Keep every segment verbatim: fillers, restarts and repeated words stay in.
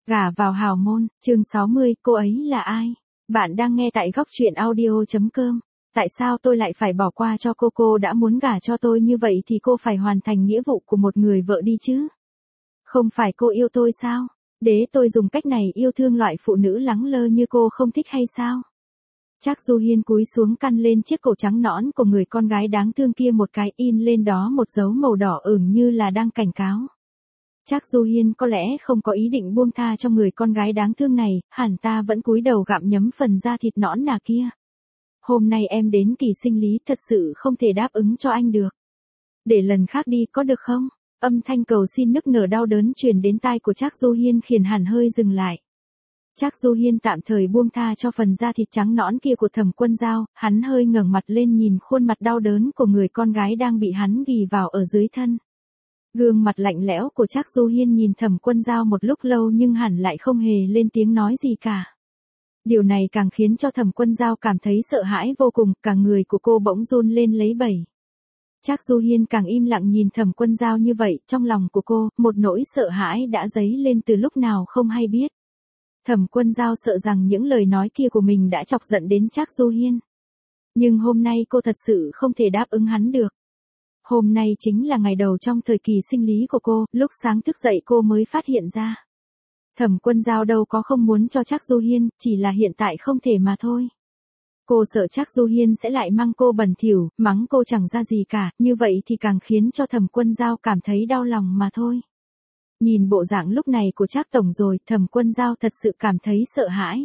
Gả vào hào môn, chương sáu mươi, cô ấy là ai? Bạn đang nghe tại góc truyện audio chấm com. Tại sao tôi lại phải bỏ qua cho cô? Cô đã muốn gả cho tôi như vậy thì cô phải hoàn thành nghĩa vụ của một người vợ đi chứ. Không phải cô yêu tôi sao? Để tôi dùng cách này yêu thương loại phụ nữ lắng lơ như cô không thích hay sao? Trác Du Hiên cúi xuống căn lên chiếc cổ trắng nõn của người con gái đáng thương kia một cái, in lên đó một dấu màu đỏ ửng như là đang cảnh cáo. Trác Du Hiên có lẽ không có ý định buông tha cho người con gái đáng thương này, hẳn ta vẫn cúi đầu gặm nhấm phần da thịt nõn nà kia. Hôm nay em đến kỳ sinh lý thật sự không thể đáp ứng cho anh được. Để lần khác đi có được không? Âm thanh cầu xin nức nở đau đớn truyền đến tai của Trác Du Hiên khiến hắn hơi dừng lại. Trác Du Hiên tạm thời buông tha cho phần da thịt trắng nõn kia của Thẩm Quân Dao, hắn hơi ngẩng mặt lên nhìn khuôn mặt đau đớn của người con gái đang bị hắn ghì vào ở dưới thân. Gương mặt lạnh lẽo của Trác Du Hiên nhìn Thẩm Quân Dao một lúc lâu nhưng hẳn lại không hề lên tiếng nói gì cả. Điều này càng khiến cho Thẩm Quân Dao cảm thấy sợ hãi vô cùng, cả người của cô bỗng run lên lấy bẩy. Trác Du Hiên càng im lặng nhìn Thẩm Quân Dao như vậy, trong lòng của cô, một nỗi sợ hãi đã dấy lên từ lúc nào không hay biết. Thẩm Quân Dao sợ rằng những lời nói kia của mình đã chọc giận đến Trác Du Hiên. Nhưng hôm nay cô thật sự không thể đáp ứng hắn được. Hôm nay chính là ngày đầu trong thời kỳ sinh lý của cô, lúc sáng thức dậy cô mới phát hiện ra. Thẩm Quân Dao đâu có không muốn cho Trác Du Hiên, chỉ là hiện tại không thể mà thôi. Cô sợ Trác Du Hiên sẽ lại mang cô bẩn thỉu, mắng cô chẳng ra gì cả, như vậy thì càng khiến cho Thẩm Quân Dao cảm thấy đau lòng mà thôi. Nhìn bộ dạng lúc này của Trác tổng rồi, Thẩm Quân Dao thật sự cảm thấy sợ hãi.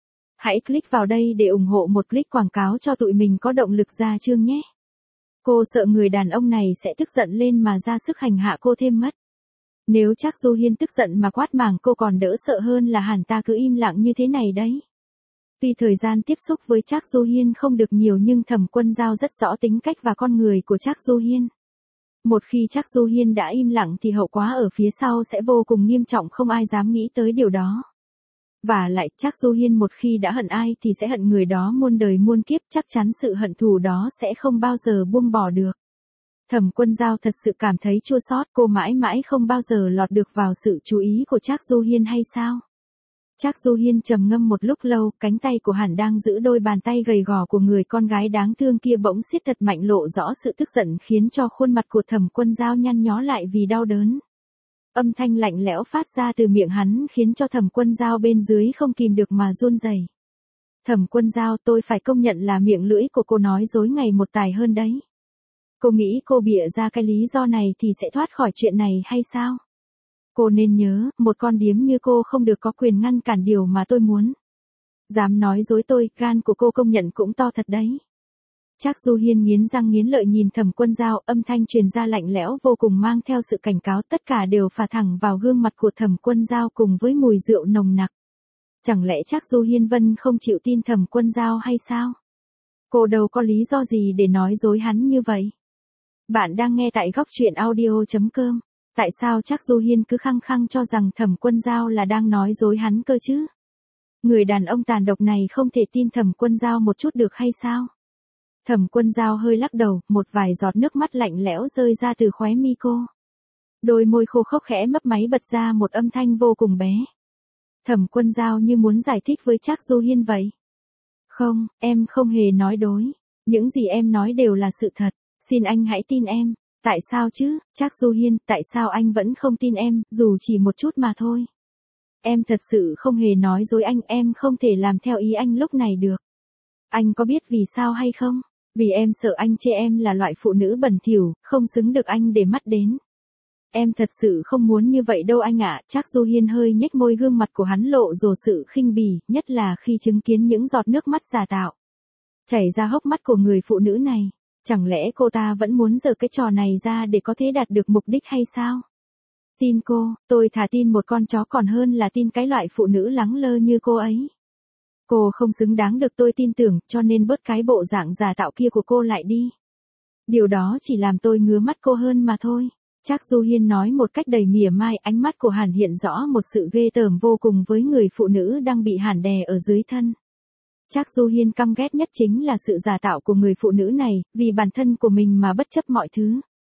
Hãy click vào đây để ủng hộ một click quảng cáo cho tụi mình có động lực ra chương nhé. Cô sợ người đàn ông này sẽ tức giận lên mà ra sức hành hạ cô thêm mất. Nếu Trác Du Hiên tức giận mà quát màng cô còn đỡ sợ hơn là hẳn ta cứ im lặng như thế này đấy. Tuy thời gian tiếp xúc với Trác Du Hiên không được nhiều nhưng Thẩm Quân Dao rất rõ tính cách và con người của Trác Du Hiên. Một khi Trác Du Hiên đã im lặng thì hậu quả ở phía sau sẽ vô cùng nghiêm trọng, không ai dám nghĩ tới điều đó. Và lại Trác Du Hiên một khi đã hận ai thì sẽ hận người đó muôn đời muôn kiếp, chắc chắn sự hận thù đó sẽ không bao giờ buông bỏ được. Thẩm Quân Dao thật sự cảm thấy chua xót, cô mãi mãi không bao giờ lọt được vào sự chú ý của Trác Du Hiên hay sao? Trác Du Hiên trầm ngâm một lúc lâu, cánh tay của hắn đang giữ đôi bàn tay gầy gò của người con gái đáng thương kia bỗng siết thật mạnh, lộ rõ sự tức giận khiến cho khuôn mặt của Thẩm Quân Dao nhăn nhó lại vì đau đớn. Âm thanh lạnh lẽo phát ra từ miệng hắn khiến cho Thẩm Quân Dao bên dưới không kìm được mà run rẩy. Thẩm Quân Dao, tôi phải công nhận là miệng lưỡi của cô nói dối ngày một tài hơn đấy. Cô nghĩ cô bịa ra cái lý do này thì sẽ thoát khỏi chuyện này hay sao? Cô nên nhớ, một con điếm như cô không được có quyền ngăn cản điều mà tôi muốn. Dám nói dối tôi, gan của cô công nhận cũng to thật đấy. Trác Du Hiên nghiến răng nghiến lợi nhìn Thẩm Quân Dao, âm thanh truyền ra lạnh lẽo vô cùng mang theo sự cảnh cáo, tất cả đều phả thẳng vào gương mặt của Thẩm Quân Dao cùng với mùi rượu nồng nặc. Chẳng lẽ Trác Du Hiên Vân không chịu tin Thẩm Quân Dao hay sao? Cô đâu có lý do gì để nói dối hắn như vậy? Bạn đang nghe tại góc truyện audio chấm com. Tại sao Trác Du Hiên cứ khăng khăng cho rằng Thẩm Quân Dao là đang nói dối hắn cơ chứ? Người đàn ông tàn độc này không thể tin Thẩm Quân Dao một chút được hay sao? Thẩm Quân Dao hơi lắc đầu, một vài giọt nước mắt lạnh lẽo rơi ra từ khóe mi cô. Đôi môi khô khốc khẽ mấp máy bật ra một âm thanh vô cùng bé. Thẩm Quân Dao như muốn giải thích với Trác Du Hiên vậy. Không, em không hề nói dối. Những gì em nói đều là sự thật. Xin anh hãy tin em. Tại sao chứ, Trác Du Hiên, tại sao anh vẫn không tin em, dù chỉ một chút mà thôi? Em thật sự không hề nói dối anh, em không thể làm theo ý anh lúc này được. Anh có biết vì sao hay không? Vì em sợ anh chê em là loại phụ nữ bẩn thỉu, không xứng được anh để mắt đến. Em thật sự không muốn như vậy đâu anh ạ. Trác Du Hiên hơi nhếch môi, gương mặt của hắn lộ rồ sự khinh bỉ, nhất là khi chứng kiến những giọt nước mắt giả tạo chảy ra hốc mắt của người phụ nữ này. Chẳng lẽ cô ta vẫn muốn giở cái trò này ra để có thể đạt được mục đích hay sao? Tin cô, tôi thà tin một con chó còn hơn là tin cái loại phụ nữ lắng lơ như cô ấy. Cô không xứng đáng được tôi tin tưởng, cho nên bớt cái bộ dạng giả tạo kia của cô lại đi. Điều đó chỉ làm tôi ngứa mắt cô hơn mà thôi. Trác Du Hiên nói một cách đầy mỉa mai, ánh mắt của hắn hiện rõ một sự ghê tởm vô cùng với người phụ nữ đang bị hắn đè ở dưới thân. Trác Du Hiên căm ghét nhất chính là sự giả tạo của người phụ nữ này, vì bản thân của mình mà bất chấp mọi thứ.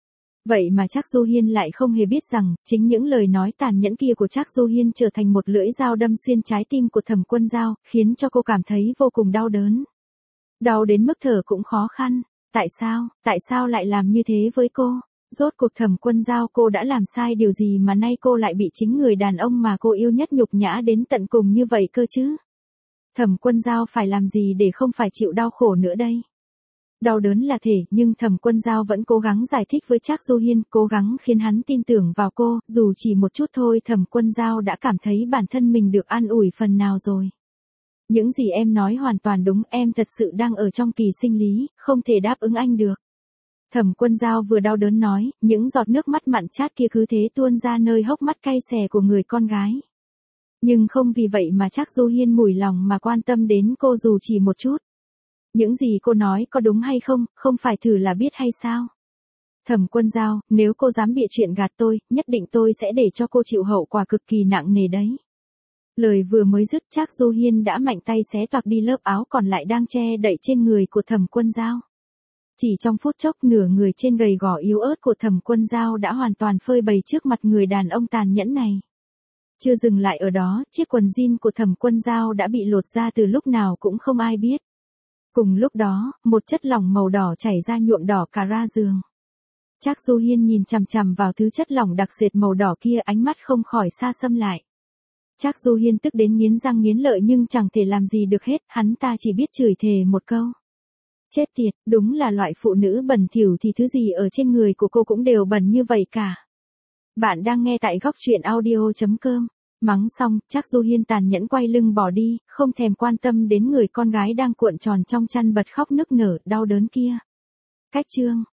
Vậy mà Trác Du Hiên lại không hề biết rằng, chính những lời nói tàn nhẫn kia của Trác Du Hiên trở thành một lưỡi dao đâm xuyên trái tim của Thẩm Quân Dao, khiến cho cô cảm thấy vô cùng đau đớn. Đau đến mức thở cũng khó khăn. Tại sao, tại sao lại làm như thế với cô? Rốt cuộc Thẩm Quân Dao cô đã làm sai điều gì mà nay cô lại bị chính người đàn ông mà cô yêu nhất nhục nhã đến tận cùng như vậy cơ chứ? Thẩm Quân Dao phải làm gì để không phải chịu đau khổ nữa đây? Đau đớn là thể, nhưng Thẩm Quân Dao vẫn cố gắng giải thích với Trác Du Hiên, cố gắng khiến hắn tin tưởng vào cô, dù chỉ một chút thôi Thẩm Quân Dao đã cảm thấy bản thân mình được an ủi phần nào rồi. Những gì em nói hoàn toàn đúng, em thật sự đang ở trong kỳ sinh lý, không thể đáp ứng anh được. Thẩm Quân Dao vừa đau đớn nói, những giọt nước mắt mặn chát kia cứ thế tuôn ra nơi hốc mắt cay xè của người con gái. Nhưng không vì vậy mà Trác Du Hiên mủi lòng mà quan tâm đến cô dù chỉ một chút. Những gì cô nói có đúng hay không, không phải thử là biết hay sao? Thẩm Quân Dao, nếu cô dám bịa chuyện gạt tôi, nhất định tôi sẽ để cho cô chịu hậu quả cực kỳ nặng nề đấy. Lời vừa mới dứt Trác Du Hiên đã mạnh tay xé toạc đi lớp áo còn lại đang che đậy trên người của Thẩm Quân Dao. Chỉ trong phút chốc nửa người trên gầy gò yếu ớt của Thẩm Quân Dao đã hoàn toàn phơi bày trước mặt người đàn ông tàn nhẫn này. Chưa dừng lại ở đó, chiếc quần jean của Thẩm Quân Dao đã bị lột ra từ lúc nào cũng không ai biết. Cùng lúc đó, một chất lỏng màu đỏ chảy ra nhuộm đỏ cả ra giường. Trác Du Hiên nhìn chằm chằm vào thứ chất lỏng đặc sệt màu đỏ kia, ánh mắt không khỏi xa xăm lại. Trác Du Hiên tức đến nghiến răng nghiến lợi nhưng chẳng thể làm gì được hết, hắn ta chỉ biết chửi thề một câu. Chết tiệt, đúng là loại phụ nữ bẩn thỉu thì thứ gì ở trên người của cô cũng đều bẩn như vậy cả. Bạn đang nghe tại góc truyện audio chấm com. Mắng xong, Trác Du Hiên tàn nhẫn quay lưng bỏ đi, không thèm quan tâm đến người con gái đang cuộn tròn trong chăn bật khóc nức nở, đau đớn kia. Cách chương